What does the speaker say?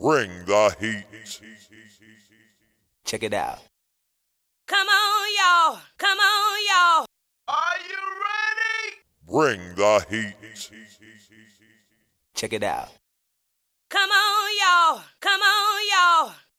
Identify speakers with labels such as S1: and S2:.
S1: Bring the heat.
S2: Check it out.
S3: Come on, y'all. Come on, y'all.
S4: Are you ready?
S1: Bring the heat.
S2: Check it out.
S3: Come on, y'all. Come on, y'all.